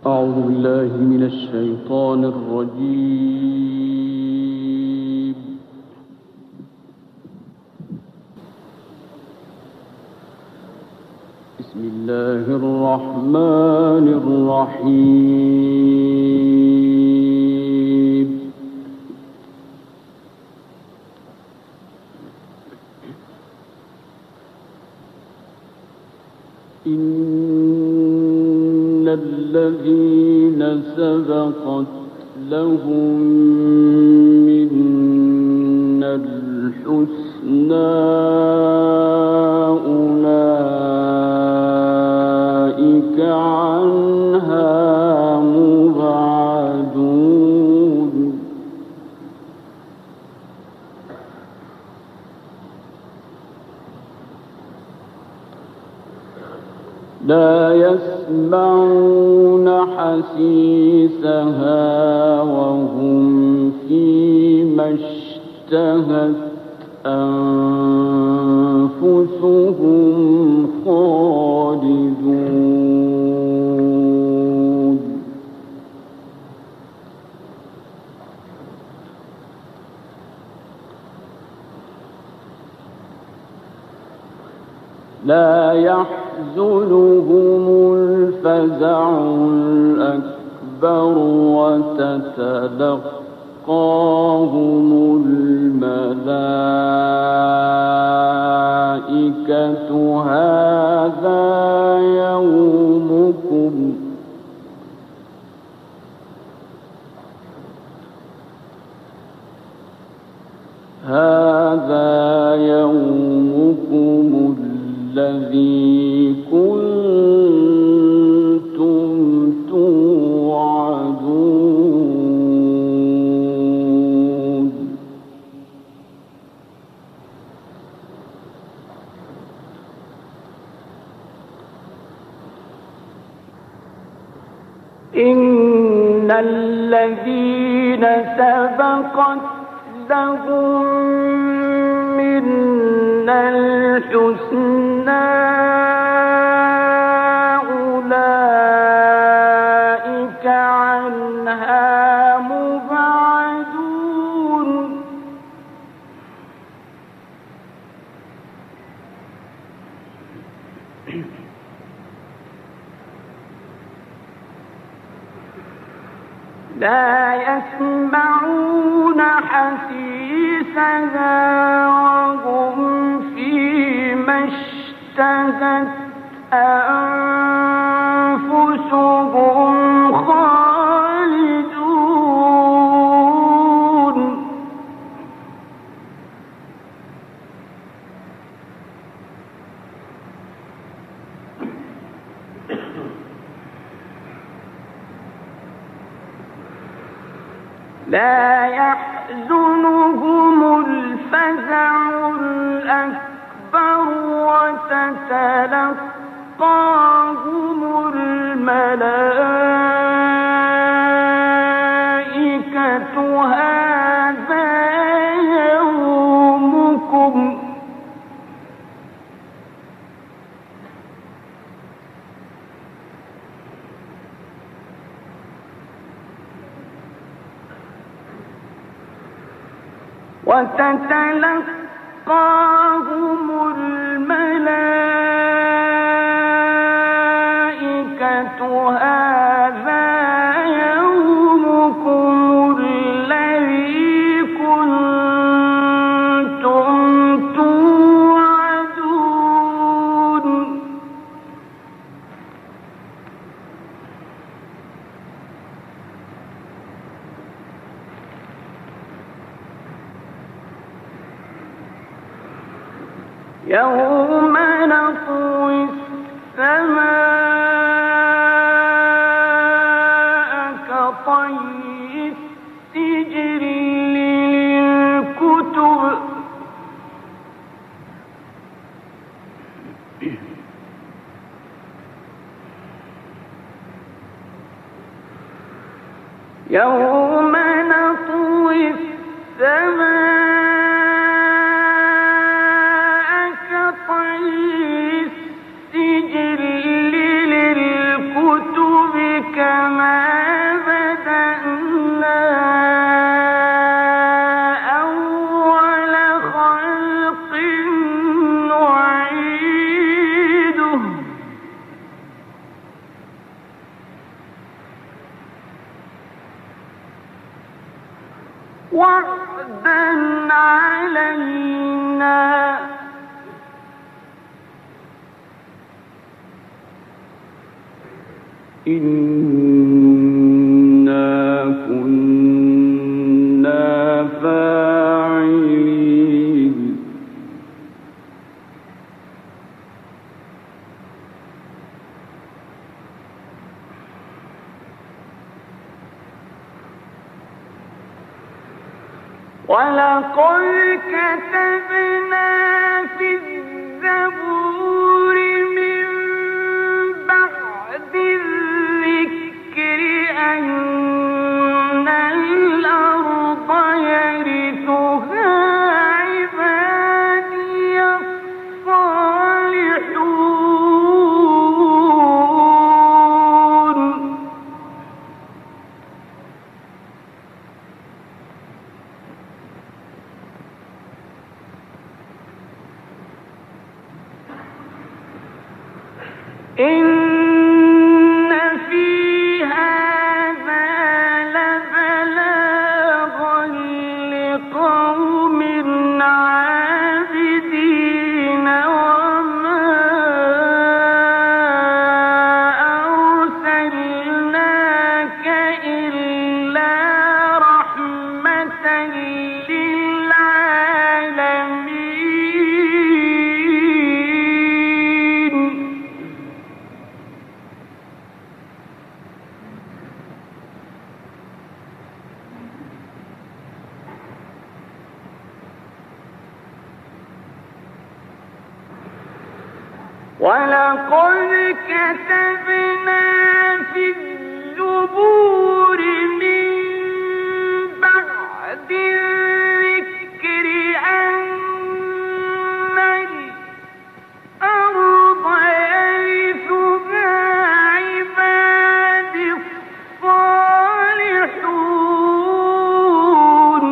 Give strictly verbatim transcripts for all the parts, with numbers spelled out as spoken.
أعوذ بالله من الشيطان الرجيم. بسم الله الرحمن الرحيم. إن الذين سبقت لهم منا الحسنى أولئك عنها مبعدون. لا يسمعون حسيسها وهم فيما اشتهت أنفسهم خالدون. لا يحزنهم الفزع الأكبر وتتلقاهم الملائكة هذا يومكم هذا يومكم الذي كنتم توعدون. إن الذين سبقت لهم منا الحسنى أولئك عنها مبعدون. لا يسمعون حسيسها وهم فيما اشتهت أنفسهم خالدون. لا يحزنهم الفزع الأكبر وتتلقاهم الملائكة هذا يومكم وتتلقاهم الملائكة هذا يومكم الذي كنتم توعدون. يوم نطوي السماء كطي السجل للكتب يوم نطوي السماء كطي السجل للكتب كما وعدا علينا إنا كنا فاعلين ولقد كتبنا في الزبور من بعد الذكر أن الأرض يرثها عبادي الصالحون إن في هذا لبلاغا لقوم عابدين وما أرسلناك إلا رحمة للعالمين ولقد كتبنا في الزبور من بعد الذكر أن الأرض يرثها عبادي الصالحون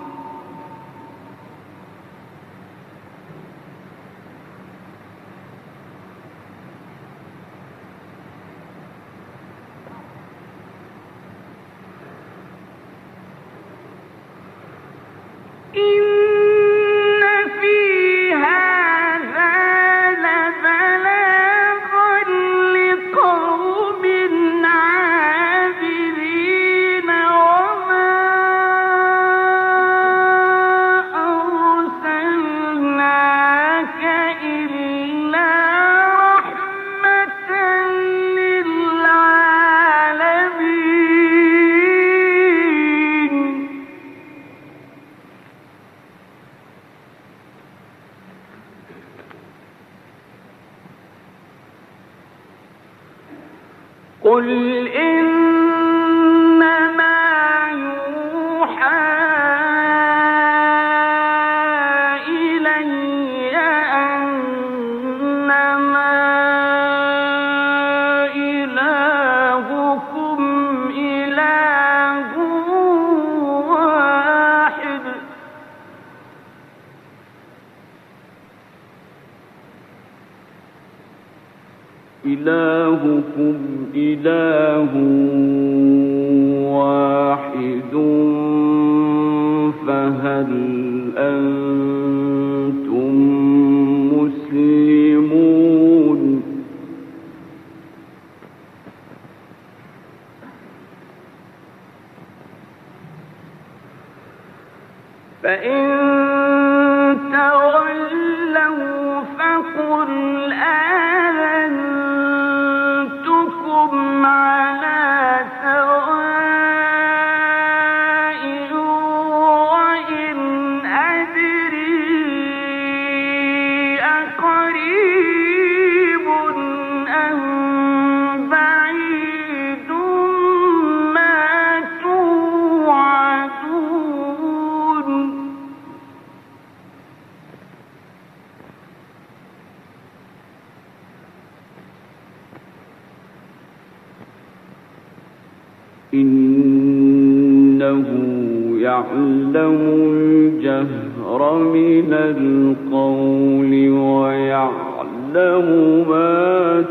إن في هذا لبلاغا لقوم عابدين وما أرسلناك إلا رحمة للعالمين قل إنما يوحى إلي أنما إلهكم إله واحد إلهكم إله واحد فهل أنتم مسلمون فإن تولوا فقل آذنتكم على سواء وإن أدري أقريب أم بعيد ما توعدون إنه يعلم الجهر من القول ويعلم ما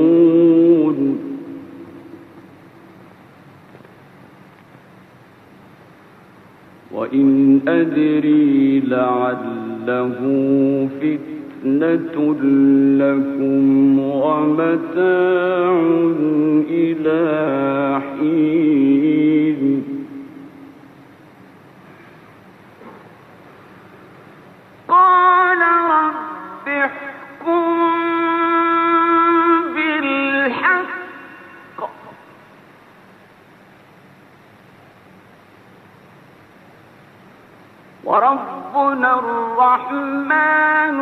تكتمون وإن أدري لعله فتنة لكم ومتاع إلى حين قال رب احكم بالحق وربنا الرحمن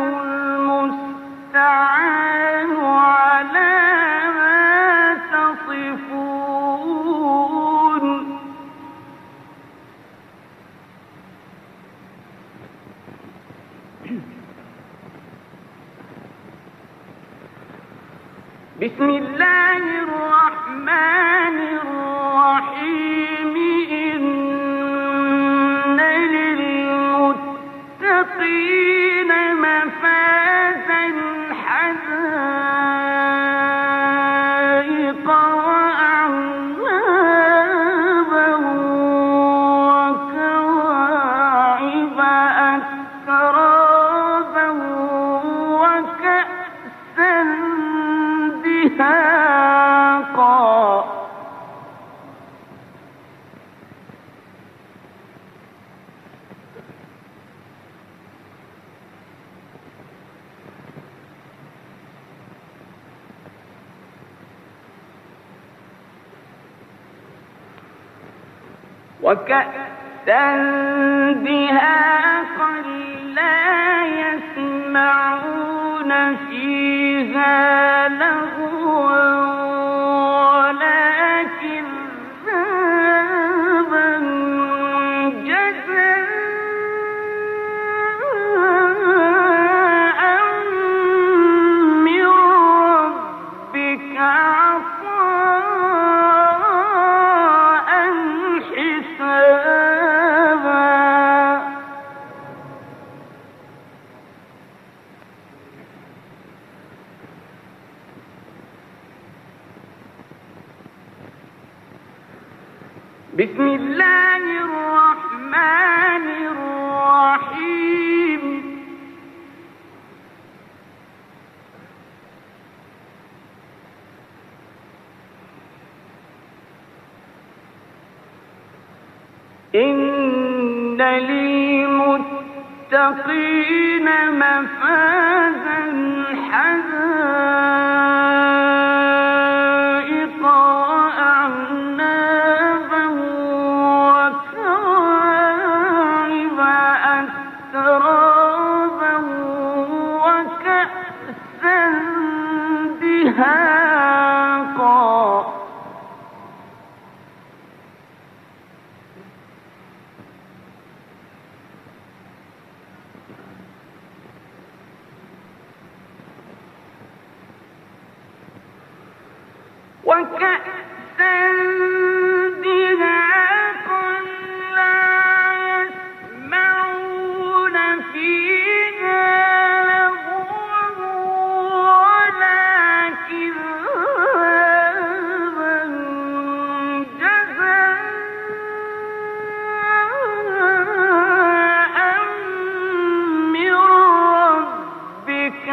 المستعان على ما تصفون بسم الله الرحمن الرحيم إن للمتقين مفازا حدائق وأعنابا وكواعب أترابا وكأسا دهاقا وكأسا دهاقا لا يسمعون فيها لغوا ولا كذابا جزاء من ربك عطاء حسابا بسم الله الرحمن الرحيم إن للمتقين مفازا حدائق وأعنابا وكواعب أترابا وكأسا دهاقا وكأسا دهاقا لا يسمعون فيها لغوا ولا كذابا جزاء من ربك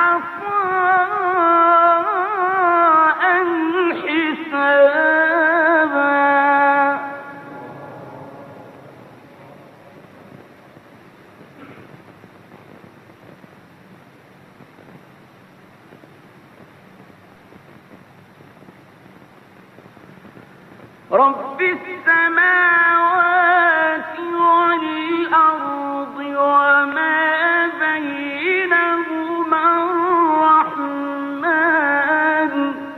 عطاء حسابا رب السماوات والأرض وما بينهما الرحمن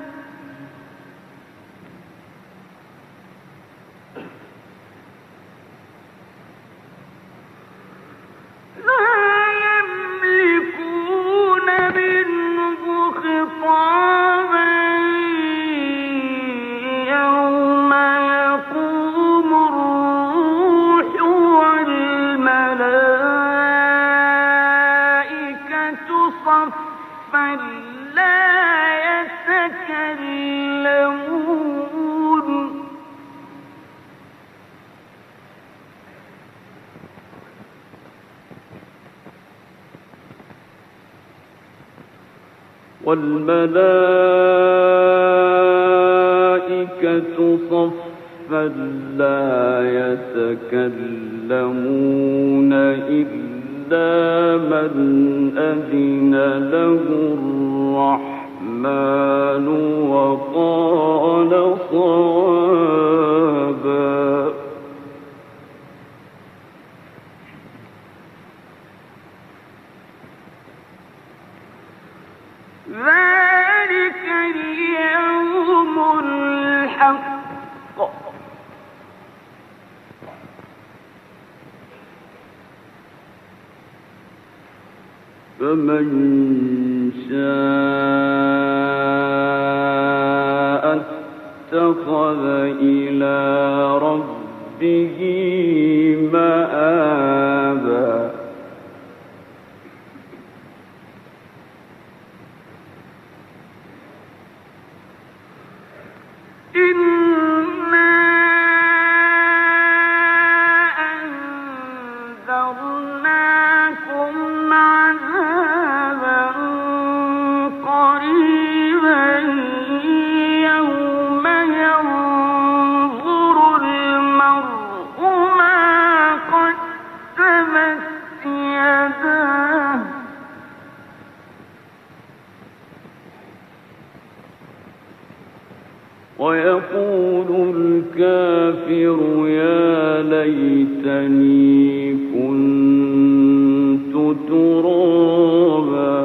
لا يملكون منه خطابا يوم يقوم الروح والملائكة صفا لا يتكلمون والملائكة صفا لا يتكلمون إلا من أذن له الرحمن وقال صوابا. ذلك اليوم الحق فمن شاء اتخذ إلى ربه مآبا. ويقول الكافر يا ليتني كنت ترابا.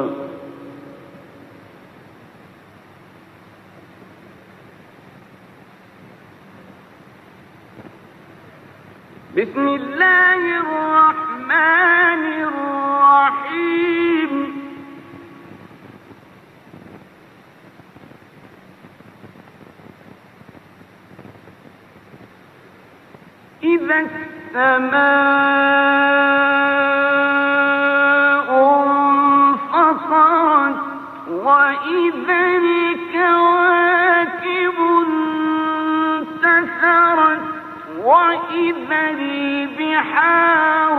بسم الله الرحمن الرحيم. إذا السماء انفطرت وإذا الكواكب انتثرت وإذا البحار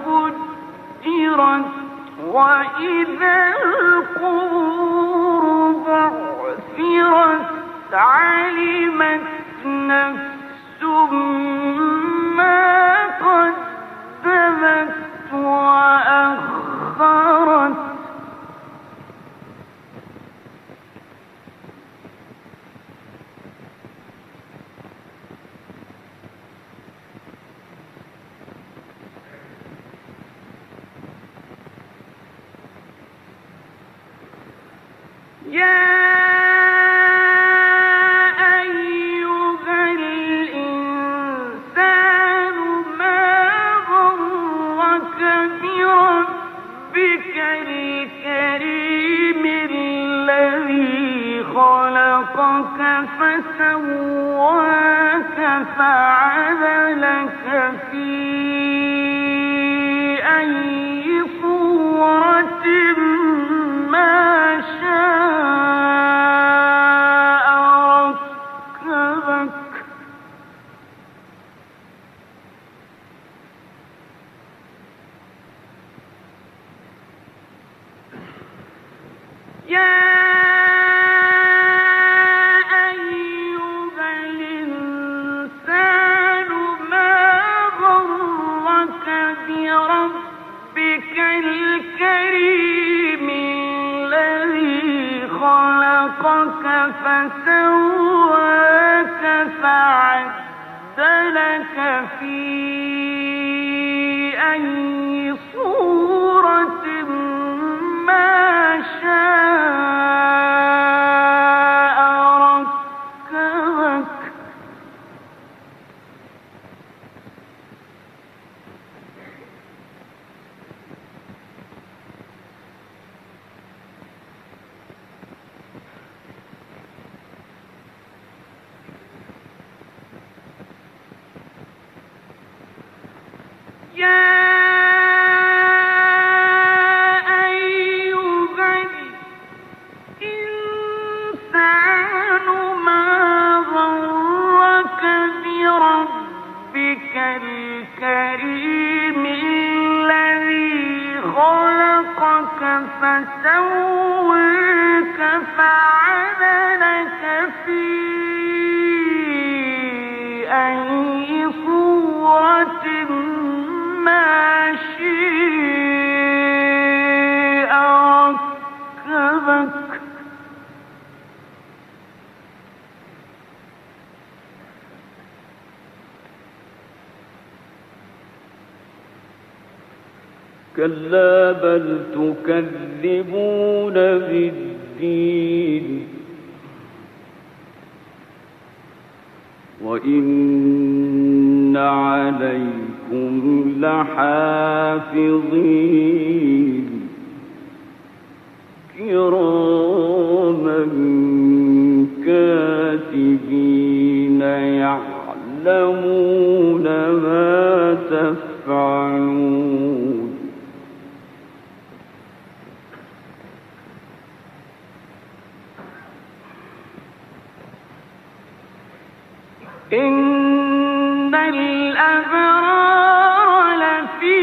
فجرت وإذا القبور بعثرت علمت نفس ما قدمت وأخرت. يا خلقك فسواك فعدلك في أي صورة ما شاء ركبك. يا بربك الكريم الذي خلقك فسواك فعدلك في أي صورة ما شاء ركبك. يا أيها الإنسان ما غرك بربك الكريم الذي خلقك فسواك في أي صورة ما شاء ركبك كلا بل تكذبون بالدين وإن عليكم لحافظين كراما كاتبين يعلمون ما تفعلون إن الأبرار لفي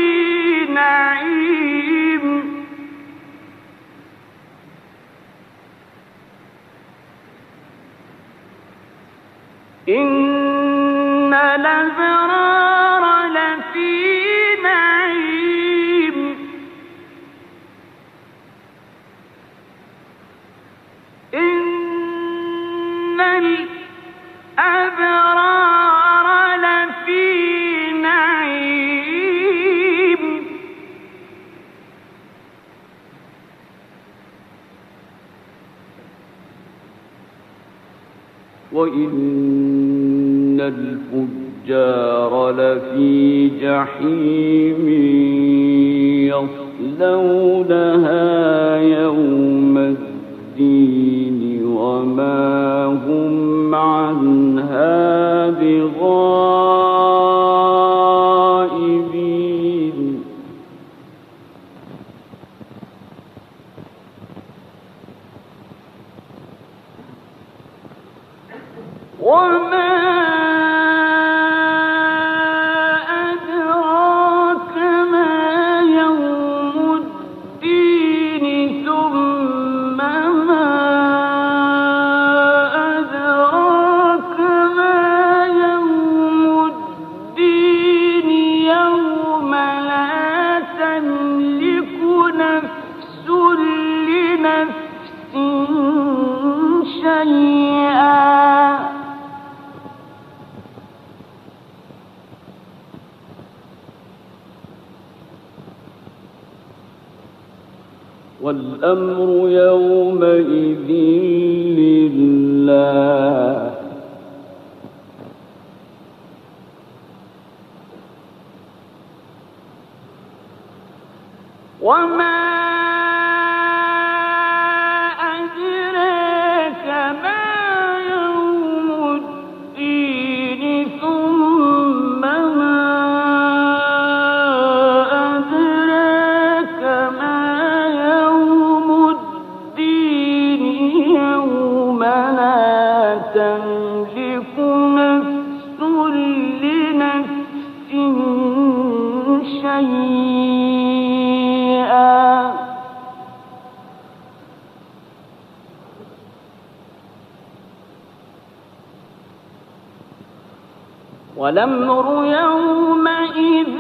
نعيم إن الأبرار لفي نعيم إن الأبرار لفي نعيم وإن الفجار لفي جحيم يصلونها يوم الدين وما هم عنها بغائبين وما أدراك ما يوم الدين ثم ما أدراك ما يوم الدين يوم لا تملك نفس لنفس شيئا والأمر يومئذ لله وما أدراك ما يوم الدين ثم ما أدراك ما يوم الدين يوم لا تملك نفس لنفس شيئا والأمر يومئذ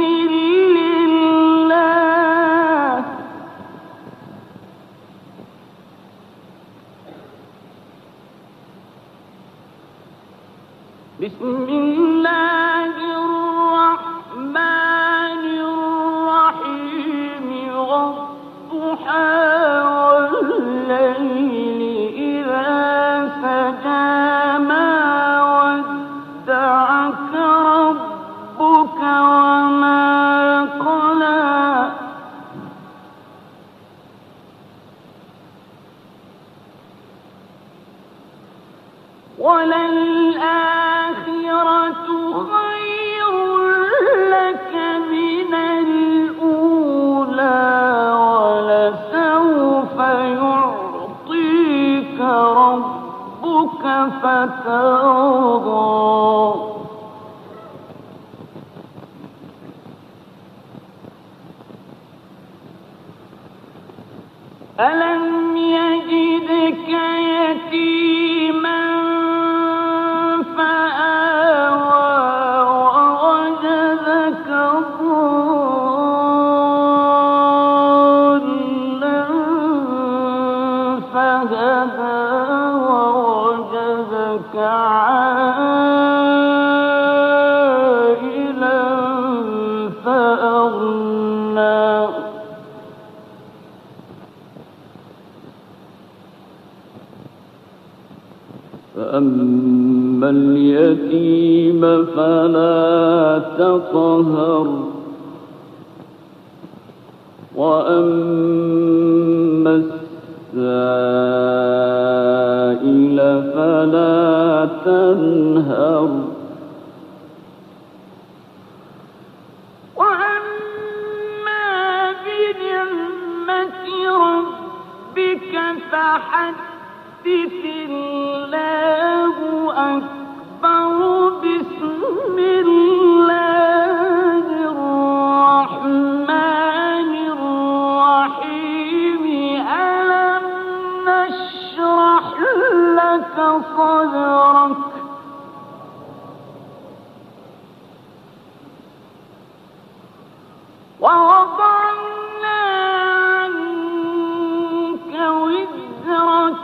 لله بسم الله الرحمن الرحيم والضحى والليل إذا سجى ما ودعك ربك وما قلى وللآخرة خير لك من الأولى ولسوف يعطيك ربك فترضى ألم يجدك يتيما عائلا فأغنى فأما اليتيم فلا تقهر وأما السائل فلا تنهر وأما بنعمة ربك فحدث الله أكبر بسم الله الرحمن الرحيم ألم نشرح لك صدرك ووضعنا عنك وزرك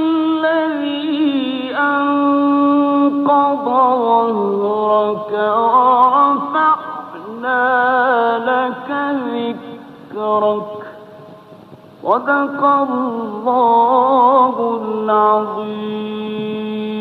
الذي أنقض ظهرك ورفعنا لك ذكرك صدق الله العظيم.